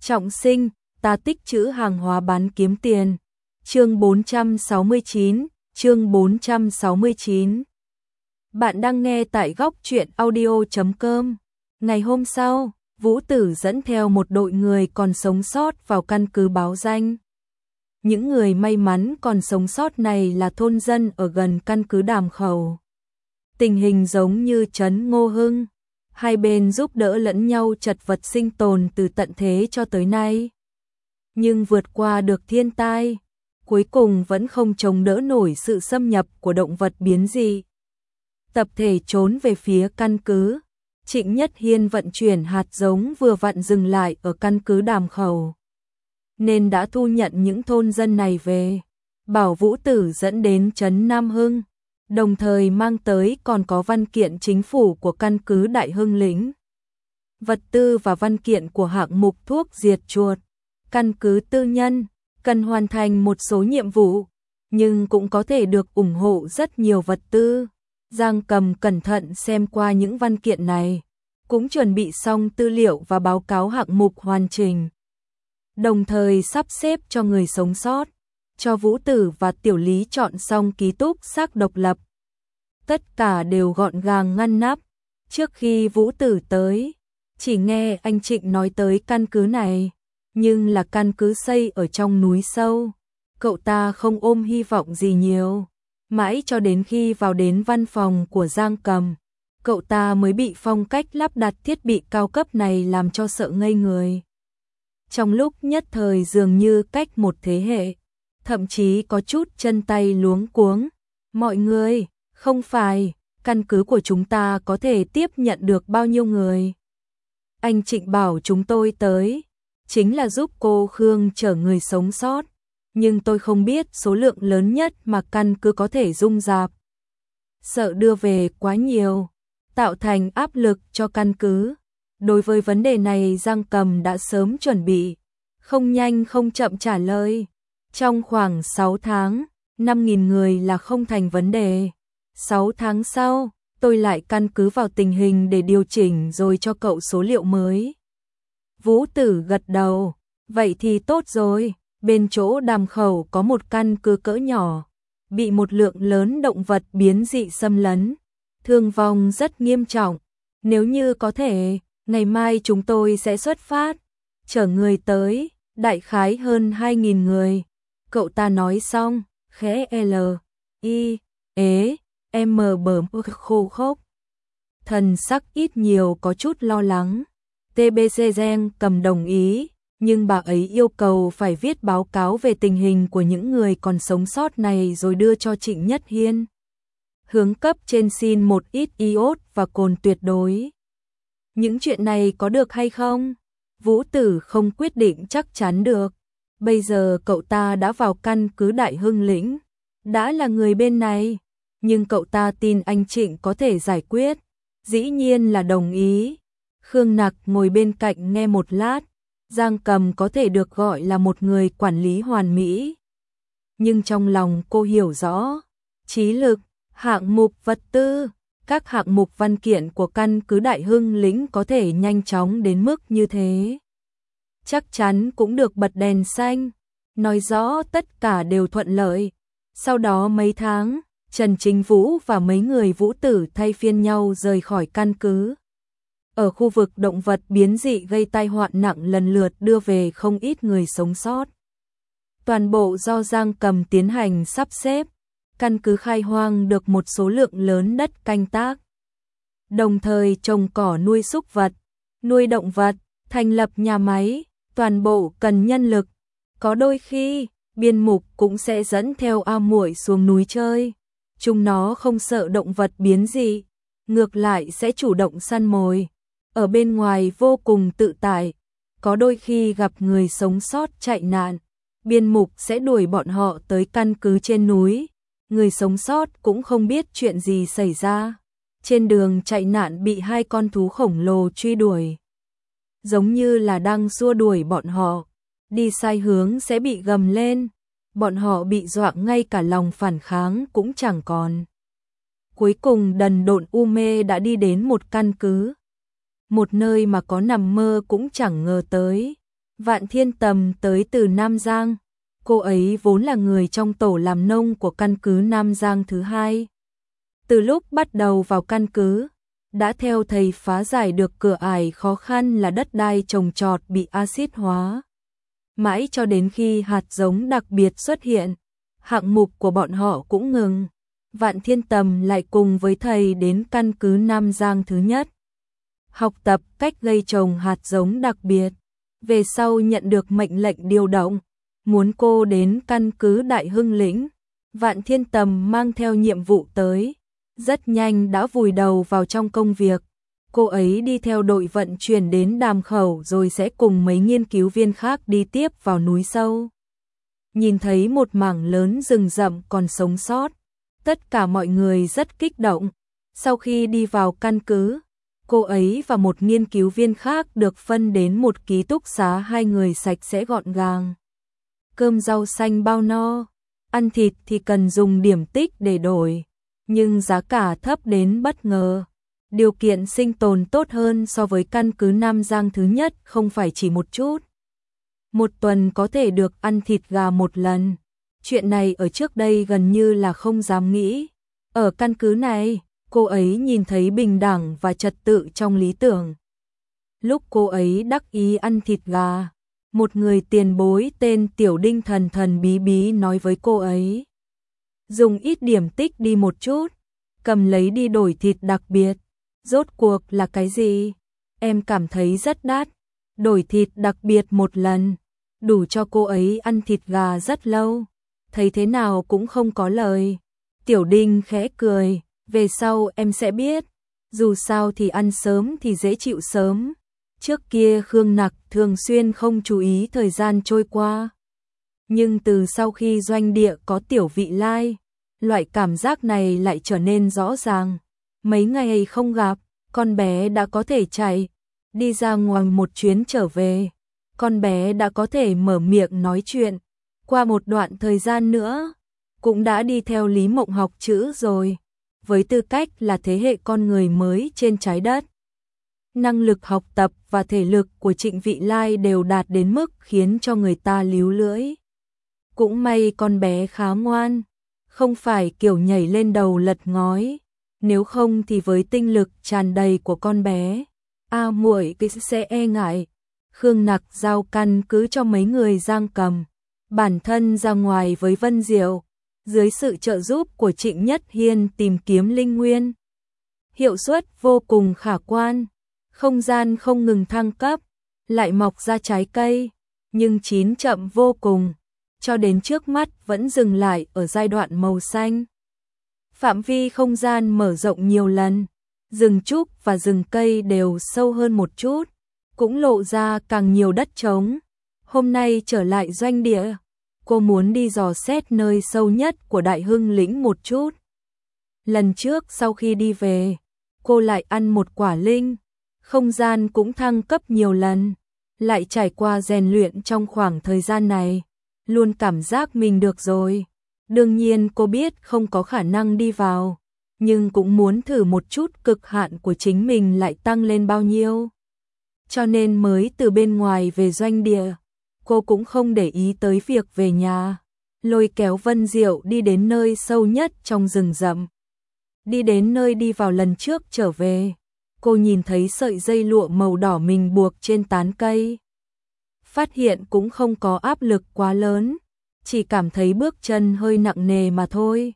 Trọng sinh, ta tích trữ hàng hóa bán kiếm tiền. Chương 469, chương 469. Bạn đang nghe tại góc truyện audio.com. Ngày hôm sau, Vũ Tử dẫn theo một đội người còn sống sót vào căn cứ báo danh. Những người may mắn còn sống sót này là thôn dân ở gần căn cứ Đàm Khẩu. Tình hình giống như trấn Ngô Hưng, hai bên giúp đỡ lẫn nhau chật vật sinh tồn từ tận thế cho tới nay. Nhưng vượt qua được thiên tai, cuối cùng vẫn không chống đỡ nổi sự xâm nhập của động vật biến dị. Tập thể trốn về phía căn cứ. Trịnh Nhất Hiên vận chuyển hạt giống vừa vặn dừng lại ở căn cứ Đàm Khẩu, nên đã thu nhận những thôn dân này về, bảo Vũ Tử dẫn đến trấn Nam Hưng, đồng thời mang tới còn có văn kiện chính phủ của căn cứ Đại Hưng Lĩnh, vật tư và văn kiện của hạng mục thuốc diệt chuột. Căn cứ tư nhân cần hoàn thành một số nhiệm vụ, nhưng cũng có thể được ủng hộ rất nhiều vật tư. Giang Cầm cẩn thận xem qua những văn kiện này, cũng chuẩn bị xong tư liệu và báo cáo hạng mục hoàn chỉnh, đồng thời sắp xếp cho người sống sót, cho Vũ Tử và Tiểu Lý chọn xong ký túc xá độc lập. Tất cả đều gọn gàng ngăn nắp. Trước khi Vũ Tử tới, chỉ nghe anh Trịnh nói tới căn cứ này, nhưng là căn cứ xây ở trong núi sâu. Cậu ta không ôm hy vọng gì nhiều, mãi cho đến khi vào đến văn phòng của Giang Cầm, cậu ta mới bị phong cách lắp đặt thiết bị cao cấp này làm cho sợ ngây người. Trong lúc nhất thời dường như cách một thế hệ, thậm chí có chút chân tay luống cuống. Mọi người, không phải, căn cứ của chúng ta có thể tiếp nhận được bao nhiêu người? Anh Trịnh bảo chúng tôi tới, chính là giúp cô Khương chở người sống sót, nhưng tôi không biết số lượng lớn nhất mà căn cứ có thể dung nạp. Sợ đưa về quá nhiều, tạo thành áp lực cho căn cứ. Đối với vấn đề này Giang Cầm đã sớm chuẩn bị, không nhanh không chậm trả lời. Trong khoảng 6 tháng, 5.000 người là không thành vấn đề. 6 tháng sau, tôi lại căn cứ vào tình hình để điều chỉnh rồi cho cậu số liệu mới. Vũ Tử gật đầu, vậy thì tốt rồi. Bên chỗ Đàm Khẩu có một căn cứ cỡ nhỏ, bị một lượng lớn động vật biến dị xâm lấn, thương vong rất nghiêm trọng. Nếu như có thể, ngày mai chúng tôi sẽ xuất phát, chở người tới, đại khái hơn 2.000 người. Cậu ta nói xong, khẽ M khô khốc. Thần sắc ít nhiều có chút lo lắng. TBC Giang Cầm đồng ý, nhưng bà ấy yêu cầu phải viết báo cáo về tình hình của những người còn sống sót này rồi đưa cho Trịnh Nhất Hiên. Hướng cấp trên xin một ít iốt và cồn tuyệt đối. Những chuyện này có được hay không? Vũ Tử không quyết định chắc chắn được. Bây giờ cậu ta đã vào căn cứ Đại Hưng Lĩnh, đã là người bên này, nhưng cậu ta tin anh Trịnh có thể giải quyết, dĩ nhiên là đồng ý. Khương Nặc ngồi bên cạnh nghe một lát. Giang Cầm có thể được gọi là một người quản lý hoàn mỹ, nhưng trong lòng cô hiểu rõ, trí lực, hạng mục vật tư, các hạng mục văn kiện của căn cứ Đại Hưng Lĩnh có thể nhanh chóng đến mức như thế, chắc chắn cũng được bật đèn xanh, nói rõ tất cả đều thuận lợi. Sau đó mấy tháng, Trần Chính Vũ và mấy người Vũ Tử thay phiên nhau rời khỏi căn cứ. Ở khu vực động vật biến dị gây tai họa nặng lần lượt đưa về không ít người sống sót. Toàn bộ do Giang Cầm tiến hành sắp xếp, căn cứ khai hoang được một số lượng lớn đất canh tác. Đồng thời trồng cỏ nuôi súc vật, nuôi động vật, thành lập nhà máy, toàn bộ cần nhân lực. Có đôi khi, biên mục cũng sẽ dẫn theo A Muội xuống núi chơi. Chúng nó không sợ động vật biến dị, ngược lại sẽ chủ động săn mồi. Ở bên ngoài vô cùng tự tại, có đôi khi gặp người sống sót chạy nạn, biên mục sẽ đuổi bọn họ tới căn cứ trên núi, người sống sót cũng không biết chuyện gì xảy ra. Trên đường chạy nạn bị 2 con thú khổng lồ truy đuổi, giống như là đang xua đuổi bọn họ, đi sai hướng sẽ bị gầm lên, bọn họ bị dọa ngay cả lòng phản kháng cũng chẳng còn. Cuối cùng đần độn u mê đã đi đến một căn cứ, một nơi mà có nằm mơ cũng chẳng ngờ tới. Vạn Thiên Tầm tới từ Nam Giang. Cô ấy vốn là người trong tổ làm nông của căn cứ Nam Giang thứ hai. Từ lúc bắt đầu vào căn cứ, đã theo thầy phá giải được cửa ải khó khăn là đất đai trồng trọt bị axit hóa. Mãi cho đến khi hạt giống đặc biệt xuất hiện, hạng mục của bọn họ cũng ngừng. Vạn Thiên Tầm lại cùng với thầy đến căn cứ Nam Giang thứ nhất, học tập cách gây trồng hạt giống đặc biệt. Về sau nhận được mệnh lệnh điều động, muốn cô đến căn cứ Đại Hưng Lĩnh. Vạn Thiên Tầm mang theo nhiệm vụ tới, rất nhanh đã vùi đầu vào trong công việc. Cô ấy đi theo đội vận chuyển đến Đàm Khẩu rồi sẽ cùng mấy nghiên cứu viên khác đi tiếp vào núi sâu. Nhìn thấy một mảng lớn rừng rậm còn sống sót, tất cả mọi người rất kích động. Sau khi đi vào căn cứ, cô ấy và một nghiên cứu viên khác được phân đến một ký túc xá, hai người sạch sẽ gọn gàng. Cơm rau xanh bao no, ăn thịt thì cần dùng điểm tích để đổi, nhưng giá cả thấp đến bất ngờ. Điều kiện sinh tồn tốt hơn so với căn cứ Nam Giang thứ nhất không phải chỉ một chút. Một tuần có thể được ăn thịt gà một lần. Chuyện này ở trước đây gần như là không dám nghĩ. Ở căn cứ này, cô ấy nhìn thấy bình đẳng và trật tự trong lý tưởng. Lúc cô ấy đắc ý ăn thịt gà, một người tiền bối tên Tiểu Đinh thần thần bí bí nói với cô ấy: dùng ít điểm tích đi một chút, cầm lấy đi đổi thịt đặc biệt. Rốt cuộc là cái gì? Em cảm thấy rất đắt. Đổi thịt đặc biệt một lần, đủ cho cô ấy ăn thịt gà rất lâu. Thấy thế nào cũng không có lời. Tiểu Đinh khẽ cười, về sau em sẽ biết. Dù sao thì ăn sớm thì dễ chịu sớm. Trước kia Khương Nặc thường xuyên không chú ý thời gian trôi qua. Nhưng từ sau khi doanh địa có Tiểu Vị Lai, loại cảm giác này lại trở nên rõ ràng. Mấy ngày không gặp, con bé đã có thể chạy, đi ra ngoài một chuyến trở về. Con bé đã có thể mở miệng nói chuyện. Qua một đoạn thời gian nữa, cũng đã đi theo Lý Mộng học chữ rồi. Với tư cách là thế hệ con người mới trên trái đất, năng lực học tập và thể lực của Trịnh Vị Lai đều đạt đến mức khiến cho người ta líu lưỡi. Cũng may con bé khá ngoan, không phải kiểu nhảy lên đầu lật ngói. Nếu không thì với tinh lực tràn đầy của con bé, muội sẽ e ngại. Khương Nặc giao căn cứ cho mấy người giang cầm, bản thân ra ngoài với Vân Diệu, dưới sự trợ giúp của Trịnh Nhất Hiên tìm kiếm linh nguyên. Hiệu suất vô cùng khả quan, không gian không ngừng thăng cấp, lại mọc ra trái cây, nhưng chín chậm vô cùng, cho đến trước mắt vẫn dừng lại ở giai đoạn màu xanh. Phạm vi không gian mở rộng nhiều lần, rừng trúc và rừng cây đều sâu hơn một chút, cũng lộ ra càng nhiều đất trống. Hôm nay trở lại doanh địa, cô muốn đi dò xét nơi sâu nhất của Đại Hưng Lĩnh một chút. Lần trước sau khi đi về, cô lại ăn một quả linh, không gian cũng thăng cấp nhiều lần, lại trải qua rèn luyện trong khoảng thời gian này, luôn cảm giác mình được rồi. Đương nhiên cô biết không có khả năng đi vào, nhưng cũng muốn thử một chút cực hạn của chính mình lại tăng lên bao nhiêu. Cho nên mới từ bên ngoài về doanh địa, cô cũng không để ý tới việc về nhà, lôi kéo Vân Diệu đi đến nơi sâu nhất trong rừng rậm. Đi đến nơi đi vào lần trước trở về, cô nhìn thấy sợi dây lụa màu đỏ mình buộc trên tán cây. Phát hiện cũng không có áp lực quá lớn, chỉ cảm thấy bước chân hơi nặng nề mà thôi.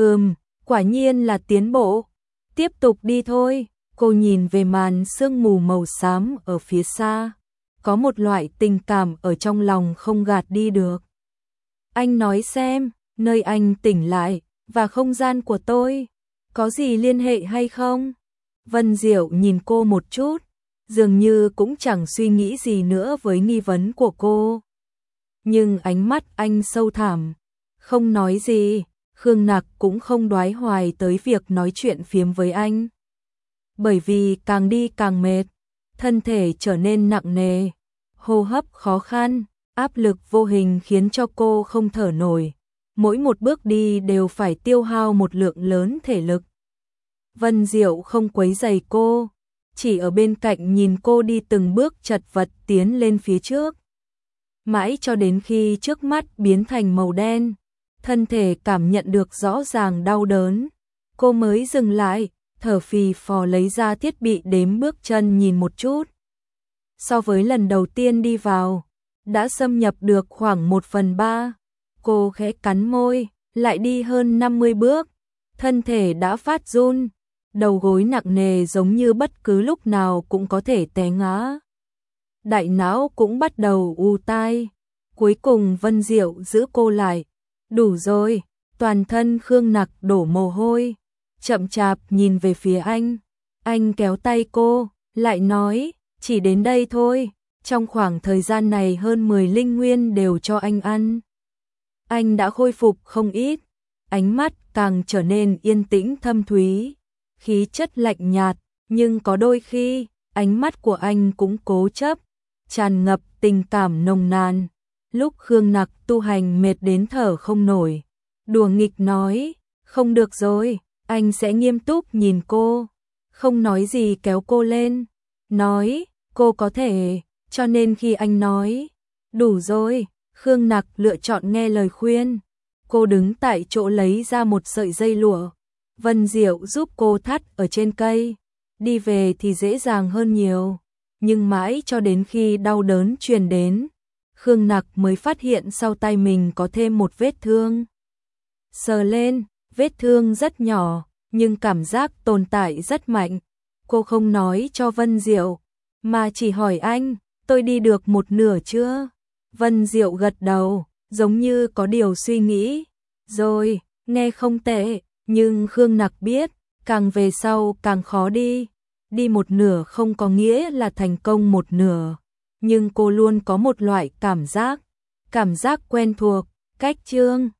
Quả nhiên là tiến bộ. Tiếp tục đi thôi. Cô nhìn về màn sương mù màu xám ở phía xa, có một loại tình cảm ở trong lòng không gạt đi được. Anh nói xem, nơi anh tỉnh lại và không gian của tôi có gì liên hệ hay không? Vân Diệu nhìn cô một chút, dường như cũng chẳng suy nghĩ gì nữa với nghi vấn của cô. Nhưng ánh mắt anh sâu thẳm, không nói gì. Khương Nặc cũng không đoái hoài tới việc nói chuyện phiếm với anh. Bởi vì càng đi càng mệt, thân thể trở nên nặng nề, hô hấp khó khăn, áp lực vô hình khiến cho cô không thở nổi. Mỗi một bước đi đều phải tiêu hao một lượng lớn thể lực. Vân Diệu không quấy rầy cô, chỉ ở bên cạnh nhìn cô đi từng bước chật vật tiến lên phía trước. mãi cho đến khi trước mắt biến thành màu đen, thân thể cảm nhận được rõ ràng đau đớn, cô mới dừng lại, thở phì phò lấy ra thiết bị đếm bước chân nhìn một chút. So với lần đầu tiên đi vào, đã xâm nhập được khoảng 1/3. Cô khẽ cắn môi, lại đi hơn 50 bước, thân thể đã phát run, đầu gối nặng nề giống như bất cứ lúc nào cũng có thể té ngã. Đại não cũng bắt đầu u tai. Cuối cùng Vân Diệu giữ cô lại. Đủ rồi, toàn thân Khương Nặc đổ mồ hôi, chậm chạp nhìn về phía anh. Anh kéo tay cô, lại nói, chỉ đến đây thôi, trong khoảng thời gian này hơn 10 linh nguyên đều cho anh ăn. Anh đã khôi phục không ít, ánh mắt càng trở nên yên tĩnh thâm thúy, khí chất lạnh nhạt, nhưng có đôi khi, ánh mắt của anh cũng cố chấp, tràn ngập tình cảm nồng nàn. Lúc Khương Nặc tu hành mệt đến thở không nổi, đùa nghịch nói, không được rồi, anh sẽ nghiêm túc nhìn cô, không nói gì kéo cô lên, nói, cô có thể, cho nên khi anh nói, đủ rồi, Khương Nặc lựa chọn nghe lời khuyên. Cô đứng tại chỗ lấy ra một sợi dây lụa, Vân Diệu giúp cô thắt ở trên cây, đi về thì dễ dàng hơn nhiều, nhưng mãi cho đến khi đau đớn truyền đến, Khương Nặc mới phát hiện sau tay mình có thêm một vết thương. Sờ lên, vết thương rất nhỏ, nhưng cảm giác tồn tại rất mạnh. Cô không nói cho Vân Diệu, mà chỉ hỏi anh, tôi đi được một nửa chưa? Vân Diệu gật đầu, giống như có điều suy nghĩ. Rồi, nghe không tệ, nhưng Khương Nặc biết, càng về sau càng khó đi. Đi một nửa không có nghĩa là thành công một nửa. Nhưng cô luôn có một loại cảm giác quen thuộc, cách chương.